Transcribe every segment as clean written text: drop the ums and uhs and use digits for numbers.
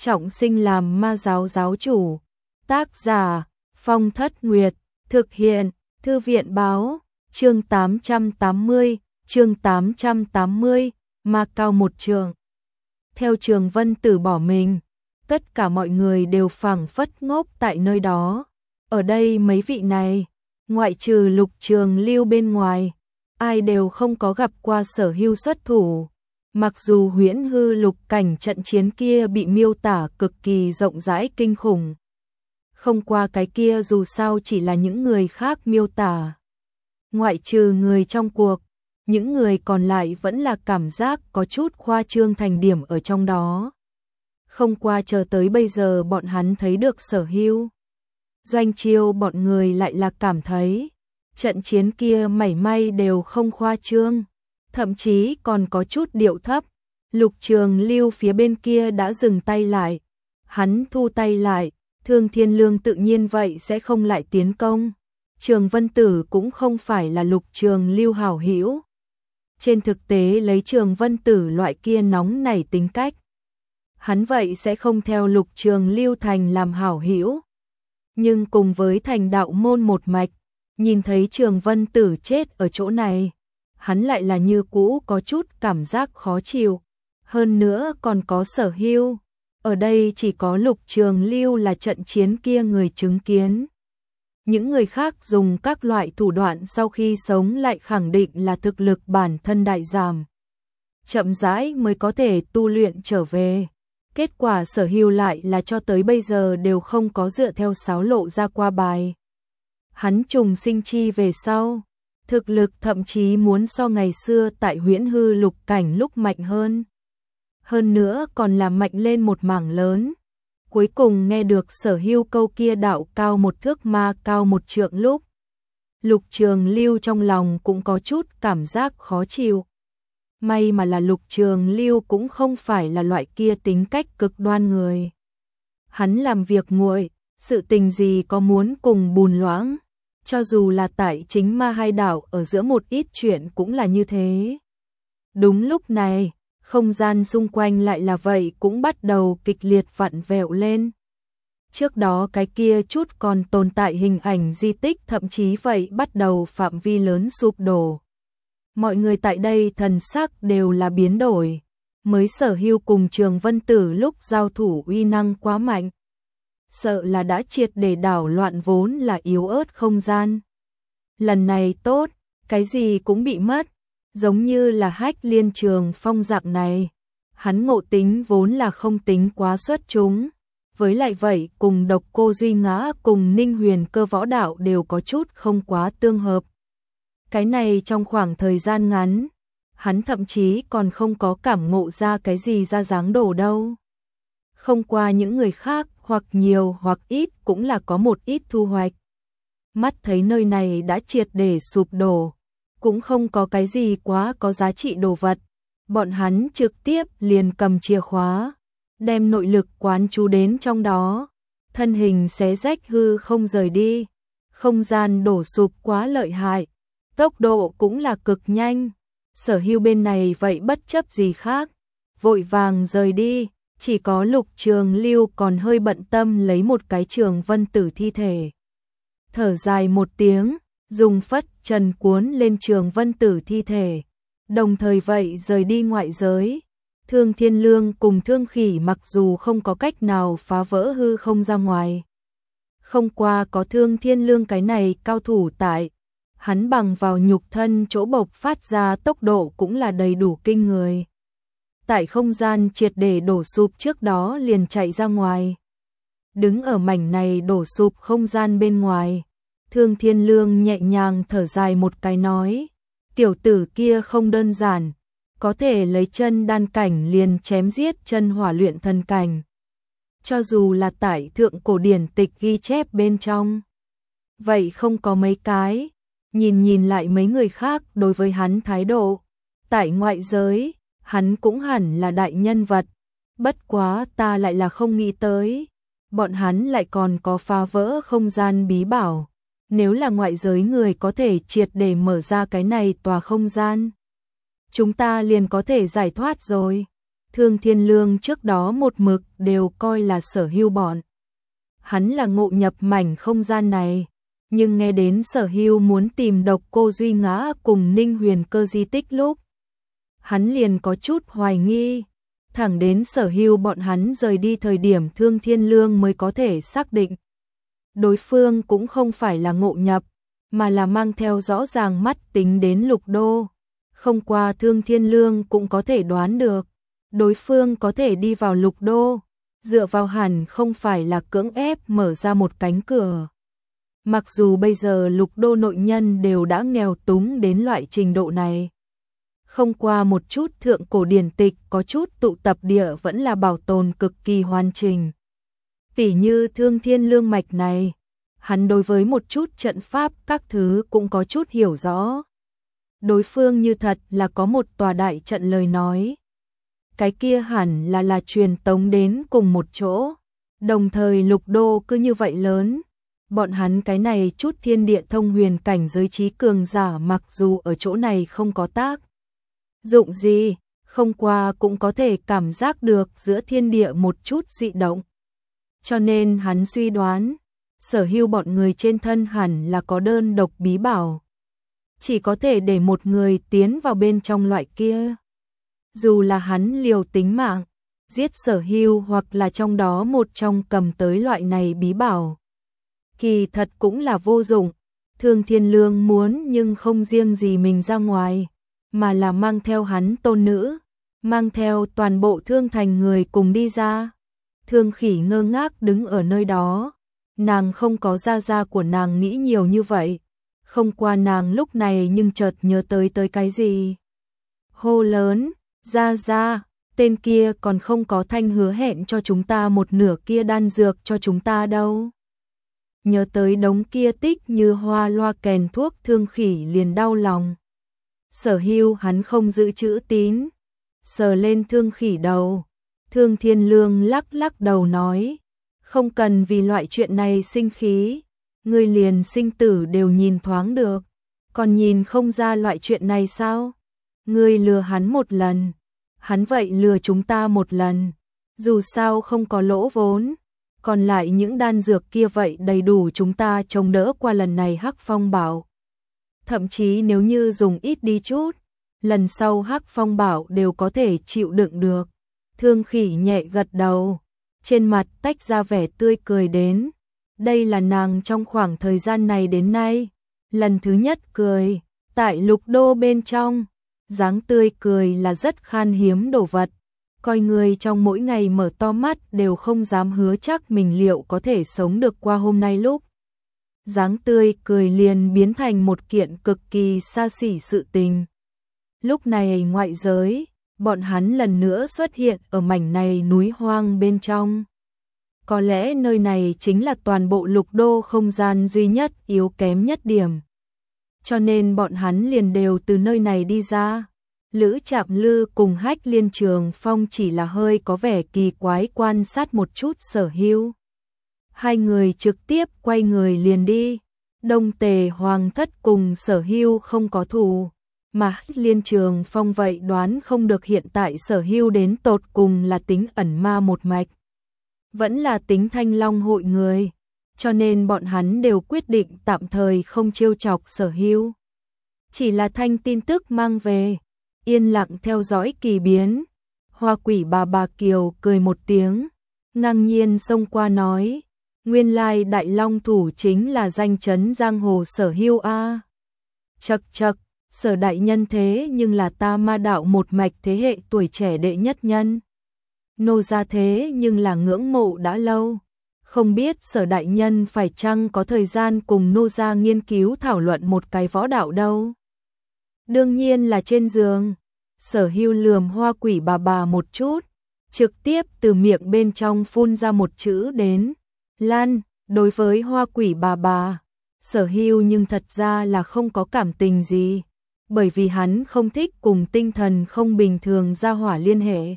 trọng sinh làm ma giáo giáo chủ. Tác giả Phong Thất Nguyệt, thực hiện Thư viện báo, chương 880, ma cao một trường. Theo Trường Vân Tử bỏ mình, tất cả mọi người đều phảng phất ngốc tại nơi đó. Ở đây mấy vị này, ngoại trừ Lục Trường Lưu bên ngoài, ai đều không có gặp qua Sở Hưu xuất thủ. Mặc dù huyễn hư lục cảnh trận chiến kia bị miêu tả cực kỳ rộng rãi kinh khủng. Không qua cái kia dù sao chỉ là những người khác miêu tả. Ngoại trừ người trong cuộc, những người còn lại vẫn là cảm giác có chút khoa trương thành điểm ở trong đó. Không qua chờ tới bây giờ bọn hắn thấy được Sở Hưu. Doanh Chiêu bọn người lại là cảm thấy trận chiến kia mảy may đều không khoa trương, thậm chí còn có chút điệu thấp. Lục Trường Lưu phía bên kia đã dừng tay lại, hắn thu tay lại, Thương Thiên Lương tự nhiên vậy sẽ không lại tiến công. Trường Vân Tử cũng không phải là Lục Trường Lưu hảo hữu. Trên thực tế lấy Trường Vân Tử loại kia nóng nảy tính cách, hắn vậy sẽ không theo Lục Trường Lưu thành làm hảo hữu. Nhưng cùng với thành đạo môn một mạch, nhìn thấy Trường Vân Tử chết ở chỗ này, hắn lại là như cũ có chút cảm giác khó chịu. Hơn nữa còn có Sở Hưu. Ở đây chỉ có Lục Trường Lưu là trận chiến kia người chứng kiến. Những người khác dùng các loại thủ đoạn sau khi sống lại khẳng định là thực lực bản thân đại giảm. Chậm rãi mới có thể tu luyện trở về. Kết quả Sở Hưu lại là cho tới bây giờ đều không có dựa theo sáo lộ ra qua bài. Hắn trùng sinh chi về sau, thực lực thậm chí muốn so ngày xưa tại huyễn hư lục cảnh lúc mạnh hơn. Hơn nữa còn là mạnh lên một mảng lớn. Cuối cùng nghe được Sở Hưu câu kia đạo cao một thước ma cao một trượng lúc, Lục Trường Lưu trong lòng cũng có chút cảm giác khó chịu. May mà là Lục Trường Lưu cũng không phải là loại kia tính cách cực đoan người. Hắn làm việc nguội, sự tình gì có muốn cùng bùn loãng, cho dù là tại chính ma hai đảo ở giữa một ít chuyện cũng là như thế. Đúng lúc này, không gian xung quanh lại là vậy cũng bắt đầu kịch liệt vặn vẹo lên. Trước đó cái kia chút còn tồn tại hình ảnh di tích thậm chí vậy bắt đầu phạm vi lớn sụp đổ. Mọi người tại đây thần sắc đều là biến đổi. Mới Sở Hưu cùng Trường Vân Tử lúc giao thủ uy năng quá mạnh, sợ là đã triệt để đảo loạn vốn là yếu ớt không gian. Lần này tốt, cái gì cũng bị mất. Giống như là Hách Liên Trường Phong dạng này, hắn ngộ tính vốn là không tính quá xuất chúng, với lại vậy cùng Độc Cô Duy Ngã cùng Ninh Huyền Cơ võ đạo đều có chút không quá tương hợp. Cái này trong khoảng thời gian ngắn, hắn thậm chí còn không có cảm ngộ ra cái gì ra dáng đổ đâu. Không qua những người khác hoặc nhiều hoặc ít cũng là có một ít thu hoạch. Mắt thấy nơi này đã triệt để sụp đổ, cũng không có cái gì quá có giá trị đồ vật. Bọn hắn trực tiếp liền cầm chìa khóa, đem nội lực quán chú đến trong đó, thân hình xé rách hư không rời đi. Không gian đổ sụp quá lợi hại, tốc độ cũng là cực nhanh. Sở Hưu bên này vậy bất chấp gì khác, vội vàng rời đi. Chỉ có Lục Trường Lưu còn hơi bận tâm lấy một cái Trường Vân Tử thi thể. Thở dài một tiếng, dùng phất trần cuốn lên Trường Vân Tử thi thể, đồng thời vậy rời đi ngoại giới. Thương Thiên Lương cùng Thương Khỉ mặc dù không có cách nào phá vỡ hư không ra ngoài. Không qua có Thương Thiên Lương cái này cao thủ tại, hắn bằng vào nhục thân chỗ bộc phát ra tốc độ cũng là đầy đủ kinh người. Tại không gian triệt để đổ sụp trước đó liền chạy ra ngoài. Đứng ở mảnh này đổ sụp không gian bên ngoài, Thương Thiên Lương nhẹ nhàng thở dài một cái nói, tiểu tử kia không đơn giản, có thể lấy chân đan cảnh liền chém giết chân hỏa luyện thần cảnh. Cho dù là tại thượng cổ điển tịch ghi chép bên trong, vậy không có mấy cái. Nhìn lại mấy người khác đối với hắn thái độ, tại ngoại giới, hắn cũng hẳn là đại nhân vật. Bất quá ta lại là không nghĩ tới, bọn hắn lại còn có phá vỡ không gian bí bảo. Nếu là ngoại giới người có thể triệt để mở ra cái này tòa không gian, chúng ta liền có thể giải thoát rồi. Thương Thiên Lương trước đó một mực đều coi là Sở Hưu bọn hắn là ngộ nhập mảnh không gian này, nhưng nghe đến Sở Hưu muốn tìm Độc Cô Duy Ngã cùng Ninh Huyền Cơ di tích lúc, hắn liền có chút hoài nghi, thẳng đến Sở Hưu bọn hắn rời đi thời điểm Thương Thiên Lương mới có thể xác định. Đối phương cũng không phải là ngộ nhập, mà là mang theo rõ ràng mắt tính đến Lục Đô. Không qua Thương Thiên Lương cũng có thể đoán được, đối phương có thể đi vào Lục Đô, dựa vào hẳn không phải là cưỡng ép mở ra một cánh cửa. Mặc dù bây giờ Lục Đô nội nhân đều đã nghèo túng đến loại trình độ này. Không qua một chút thượng cổ điển tịch có chút tụ tập địa vẫn là bảo tồn cực kỳ hoàn chỉnh. Tỉ như Thương Thiên Lương mạch này, hắn đối với một chút trận pháp các thứ cũng có chút hiểu rõ. Đối phương như thật là có một tòa đại trận lời nói. Cái kia hẳn là truyền tống đến cùng một chỗ. Đồng thời Lục Đô cứ như vậy lớn. Bọn hắn cái này chút thiên địa thông huyền cảnh giới trí cường giả mặc dù ở chỗ này không có tác dụng gì, không qua cũng có thể cảm giác được giữa thiên địa một chút dị động. Cho nên hắn suy đoán, Sở Hưu bọn người trên thân hẳn là có đơn độc bí bảo. Chỉ có thể để một người tiến vào bên trong loại kia. Dù là hắn liều tính mạng, giết Sở Hưu hoặc là trong đó một trong cầm tới loại này bí bảo. Kỳ thật cũng là vô dụng, Thương Thiên Lương muốn nhưng không riêng gì mình ra ngoài, mà là mang theo hắn tôn nữ, mang theo toàn bộ Thương Thành người cùng đi ra. Thương Khỉ ngơ ngác đứng ở nơi đó, nàng không có gia của nàng nghĩ nhiều như vậy, không qua nàng lúc này nhưng chợt nhớ tới cái gì. Hô lớn, gia, tên kia còn không có thanh hứa hẹn cho chúng ta một nửa kia đan dược cho chúng ta đâu. Nhớ tới đống kia tích như hoa loa kèn thuốc Thương Khỉ liền đau lòng. Sở Hưu hắn không giữ chữ tín, sờ lên Thương Khỉ đầu. Thương Thiên Lương lắc đầu nói, không cần vì loại chuyện này sinh khí, ngươi liền sinh tử đều nhìn thoáng được, còn nhìn không ra loại chuyện này sao? Ngươi lừa hắn một lần, hắn vậy lừa chúng ta một lần, dù sao không có lỗ vốn, còn lại những đan dược kia vậy đầy đủ chúng ta chống đỡ qua lần này Hắc Phong Bảo. Thậm chí nếu như dùng ít đi chút, lần sau Hắc Phong Bảo đều có thể chịu đựng được. Thương Khỉ nhẹ gật đầu, trên mặt tách ra vẻ tươi cười đến. Đây là nàng trong khoảng thời gian này đến nay, lần thứ nhất cười, tại Lục Đô bên trong, dáng tươi cười là rất khan hiếm đồ vật. Coi người trong mỗi ngày mở to mắt đều không dám hứa chắc mình liệu có thể sống được qua hôm nay lúc. Dáng tươi cười liền biến thành một kiện cực kỳ xa xỉ sự tình. Lúc này ngoại giới, bọn hắn lần nữa xuất hiện ở mảnh này núi hoang bên trong. Có lẽ nơi này chính là toàn bộ Lục Đô không gian duy nhất yếu kém nhất điểm. Cho nên bọn hắn liền đều từ nơi này đi ra. Lữ Trạm Lư cùng Hách Liên Trường Phong chỉ là hơi có vẻ kỳ quái quan sát một chút Sở Hưu. Hai người trực tiếp quay người liền đi. Đông Tề Hoàng thất cùng Sở Hưu không có thù, mà Hách Liên Trường Phong vậy đoán không được hiện tại Sở Hưu đến tột cùng là tính ẩn ma một mạch, vẫn là tính Thanh Long hội người, cho nên bọn hắn đều quyết định tạm thời không trêu chọc Sở Hưu. Chỉ là thanh tin tức mang về, yên lặng theo dõi kỳ biến. Hoa Quỷ bà Kiều cười một tiếng, ngang nhiên xông qua nói, nguyên lai Đại Long thủ chính là danh chấn giang hồ Sở Hưu a. Chậc, Sở đại nhân thế nhưng là ta ma đạo một mạch thế hệ tuổi trẻ đệ nhất nhân. Nô gia thế nhưng là ngưỡng mộ đã lâu, không biết Sở đại nhân phải chăng có thời gian cùng nô gia nghiên cứu thảo luận một cái võ đạo đâu. Đương nhiên là trên giường. Sở Hưu lườm Hoa Quỷ bà một chút, trực tiếp từ miệng bên trong phun ra một chữ đến. Lan. Đối với Hoa Quỷ bà, Sở Hưu nhưng thật ra là không có cảm tình gì, bởi vì hắn không thích cùng tinh thần không bình thường gia hỏa liên hệ.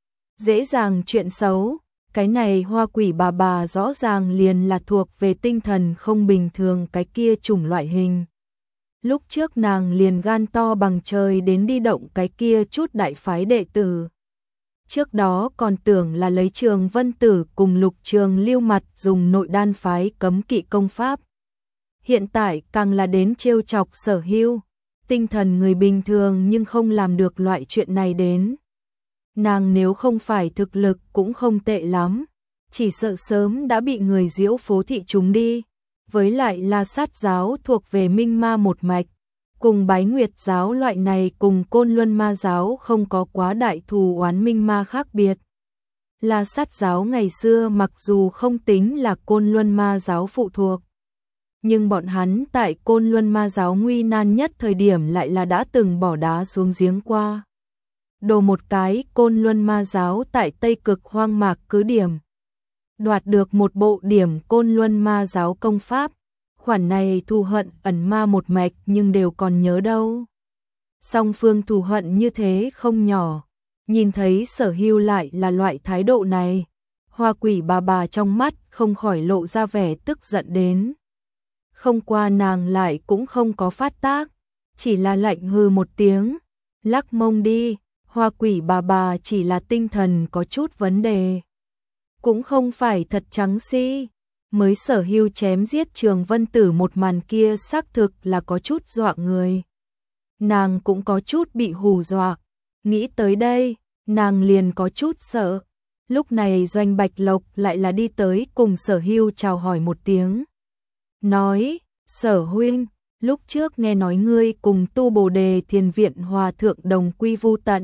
Dễ dàng chuyện xấu, cái này Hoa Quỷ bà rõ ràng liền là thuộc về tinh thần không bình thường cái kia chủng loại hình. Lúc trước nàng liền gan to bằng trời đến đi động cái kia chút đại phái đệ tử. Trước đó còn tưởng là lấy Trường Vân Tử cùng Lục Trường Lưu mặt dùng nội đan phái cấm kỵ công pháp. Hiện tại càng là đến trêu chọc Sở Hưu, tinh thần người bình thường nhưng không làm được loại chuyện này đến. Nàng nếu không phải thực lực cũng không tệ lắm, chỉ sợ sớm đã bị người Diễu Phố thị trúng đi, với lại La Sát giáo thuộc về Minh Ma một mạch, cùng Bái Nguyệt giáo loại này cùng Côn Luân Ma giáo không có quá đại thù oán minh ma khác biệt. La Sát giáo ngày xưa mặc dù không tính là Côn Luân Ma giáo phụ thuộc, nhưng bọn hắn tại Côn Luân Ma giáo nguy nan nhất thời điểm lại là đã từng bỏ đá xuống giếng qua. Đồ một cái Côn Luân Ma giáo tại Tây Cực hoang mạc cứ điểm, đoạt được một bộ điểm Côn Luân Ma giáo công pháp, khoản này thù hận ẩn ma một mạch nhưng đều còn nhớ đâu. Song phương thù hận như thế không nhỏ, nhìn thấy Sở Hưu lại là loại thái độ này, Hoa Quỷ bà trong mắt không khỏi lộ ra vẻ tức giận đến. Không qua nàng lại cũng không có phát tác, chỉ là lạnh hừ một tiếng, lắc mông đi. Hoa Quỷ bà chỉ là tinh thần có chút vấn đề, cũng không phải thật trắng si. Mới Sở Hưu chém giết Trường Vân Tử một màn kia xác thực là có chút dọa người. Nàng cũng có chút bị hù dọa, nghĩ tới đây, nàng liền có chút sợ. Lúc này Doanh Bạch Lộc lại là đi tới cùng Sở Hưu chào hỏi một tiếng. Nói, Sở huynh, lúc trước nghe nói ngươi cùng Tu Bồ Đề Thiền Viện Hòa Thượng đồng quy vu tận.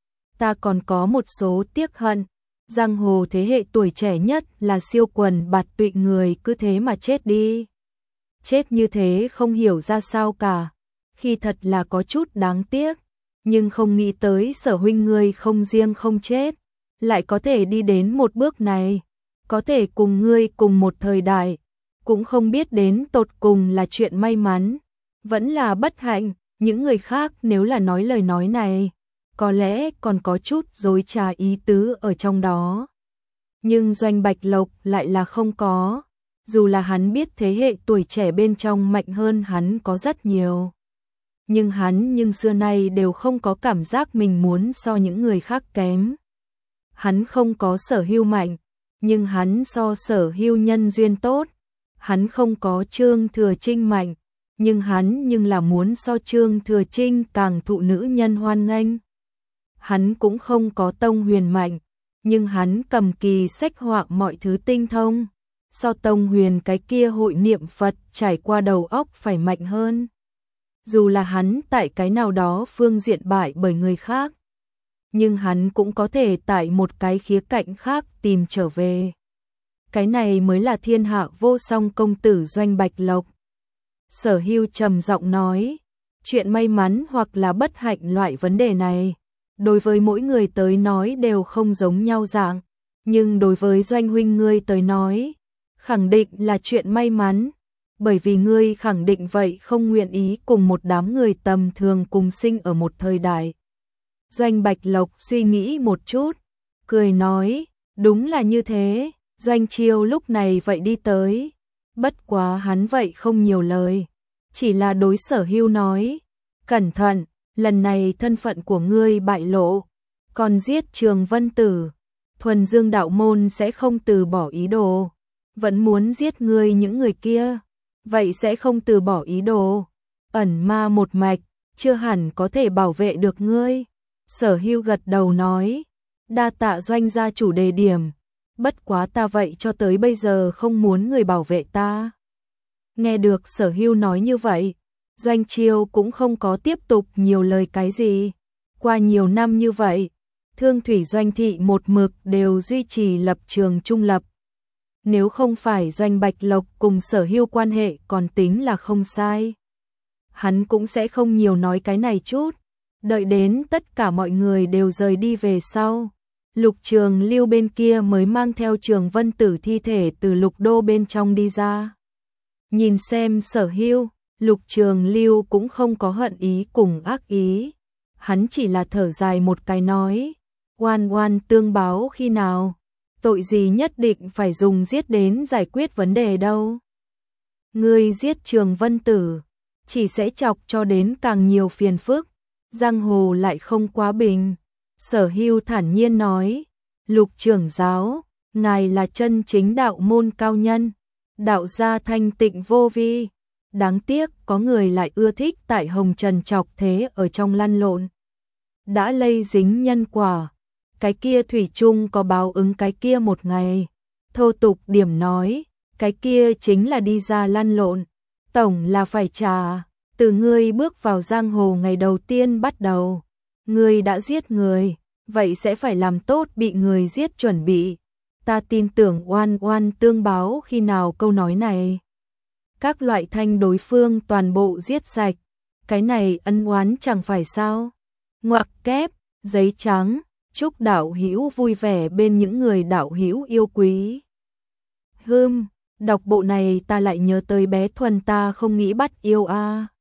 Ta còn có một số tiếc hận, giang hồ thế hệ tuổi trẻ nhất là siêu quần bạt tụy người cứ thế mà chết đi. Chết như thế không hiểu ra sao cả, khi thật là có chút đáng tiếc, nhưng không nghĩ tới Sở huynh ngươi không riêng không chết, lại có thể đi đến một bước này, có thể cùng ngươi cùng một thời đại, cũng không biết đến tột cùng là chuyện may mắn, vẫn là bất hạnh. Những người khác nếu là nói lời nói này, có lẽ còn có chút dối trá ý tứ ở trong đó. Nhưng Doanh Bạch Lộc lại là không có, dù là hắn biết thế hệ tuổi trẻ bên trong mạnh hơn hắn có rất nhiều. Nhưng hắn xưa nay đều không có cảm giác mình muốn so những người khác kém. Hắn không có Sở Hưu mạnh, nhưng hắn so Sở Hưu nhân duyên tốt. Hắn không có Trương Thừa Trinh mạnh, nhưng hắn là muốn so Trương Thừa Trinh càng thụ nữ nhân hoan nghênh. Hắn cũng không có Tông Huyền mạnh, nhưng hắn cầm kỳ sách họa mọi thứ tinh thông, so Tông Huyền cái kia hội niệm Phật trải qua đầu óc phải mạnh hơn. Dù là hắn tại cái nào đó phương diện bại bởi người khác, nhưng hắn cũng có thể tại một cái khía cạnh khác tìm trở về. Cái này mới là thiên hạ vô song công tử Doanh Bạch Lộc. Sở Hưu trầm giọng nói, chuyện may mắn hoặc là bất hạnh loại vấn đề này, đối với mỗi người tới nói đều không giống nhau dạng, nhưng đối với Doanh huynh ngươi tới nói, khẳng định là chuyện may mắn, bởi vì ngươi khẳng định vậy không nguyện ý cùng một đám người tầm thường cùng sinh ở một thời đại. Doanh Bạch Lộc suy nghĩ một chút, cười nói, đúng là như thế. Doanh Chiêu lúc này vậy đi tới, bất quá hắn vậy không nhiều lời, chỉ là đối Sở Hưu nói, cẩn thận, lần này thân phận của ngươi bại lộ, còn giết Trường Vân Tử, Thuần Dương đạo môn sẽ không từ bỏ ý đồ, vẫn muốn giết ngươi những người kia, vậy sẽ không từ bỏ ý đồ, ẩn ma một mạch, chưa hẳn có thể bảo vệ được ngươi. Sở Hưu gật đầu nói, đa tạ Doanh gia chủ đề điểm. Bất quá ta vậy cho tới bây giờ không muốn người bảo vệ ta. Nghe được Sở Hưu nói như vậy, Doanh Chiêu cũng không có tiếp tục nhiều lời cái gì. Qua nhiều năm như vậy, Thương Thủy Doanh thị một mực đều duy trì lập trường trung lập. Nếu không phải Doanh Bạch Lộc cùng Sở Hưu quan hệ còn tính là không sai, hắn cũng sẽ không nhiều nói cái này chút. Đợi đến tất cả mọi người đều rời đi về sau, Lục Trường Lưu bên kia mới mang theo Trường Vân Tử thi thể từ Lục Đô bên trong đi ra. Nhìn xem Sở Hưu, Lục Trường Lưu cũng không có hận ý cùng ác ý. Hắn chỉ là thở dài một cái nói, oan oan tương báo khi nào, tội gì nhất định phải dùng giết đến giải quyết vấn đề đâu. Ngươi giết Trường Vân Tử, chỉ sẽ chọc cho đến càng nhiều phiền phức, giang hồ lại không quá bình. Sở Hưu thản nhiên nói, Lục trưởng giáo, ngài là chân chính đạo môn cao nhân, đạo gia thanh tịnh vô vi. Đáng tiếc có người lại ưa thích tại hồng trần chọc thế ở trong lăn lộn. Đã lây dính nhân quả, cái kia thủy chung có báo ứng cái kia một ngày. Thô tục điểm nói, cái kia chính là đi ra lăn lộn, tổng là phải trả. Từ ngươi bước vào giang hồ ngày đầu tiên bắt đầu, ngươi đã giết người, vậy sẽ phải làm tốt bị người giết chuẩn bị. Ta tin tưởng oan oan tương báo khi nào câu nói này. Các loại thanh đối phương toàn bộ giết sạch, cái này ân oán chẳng phải sao. Ngoặc kép, giấy trắng, chúc đạo hữu vui vẻ bên những người đạo hữu yêu quý. Đọc bộ này ta lại nhớ tới bé Thuần ta không nghĩ bắt yêu a.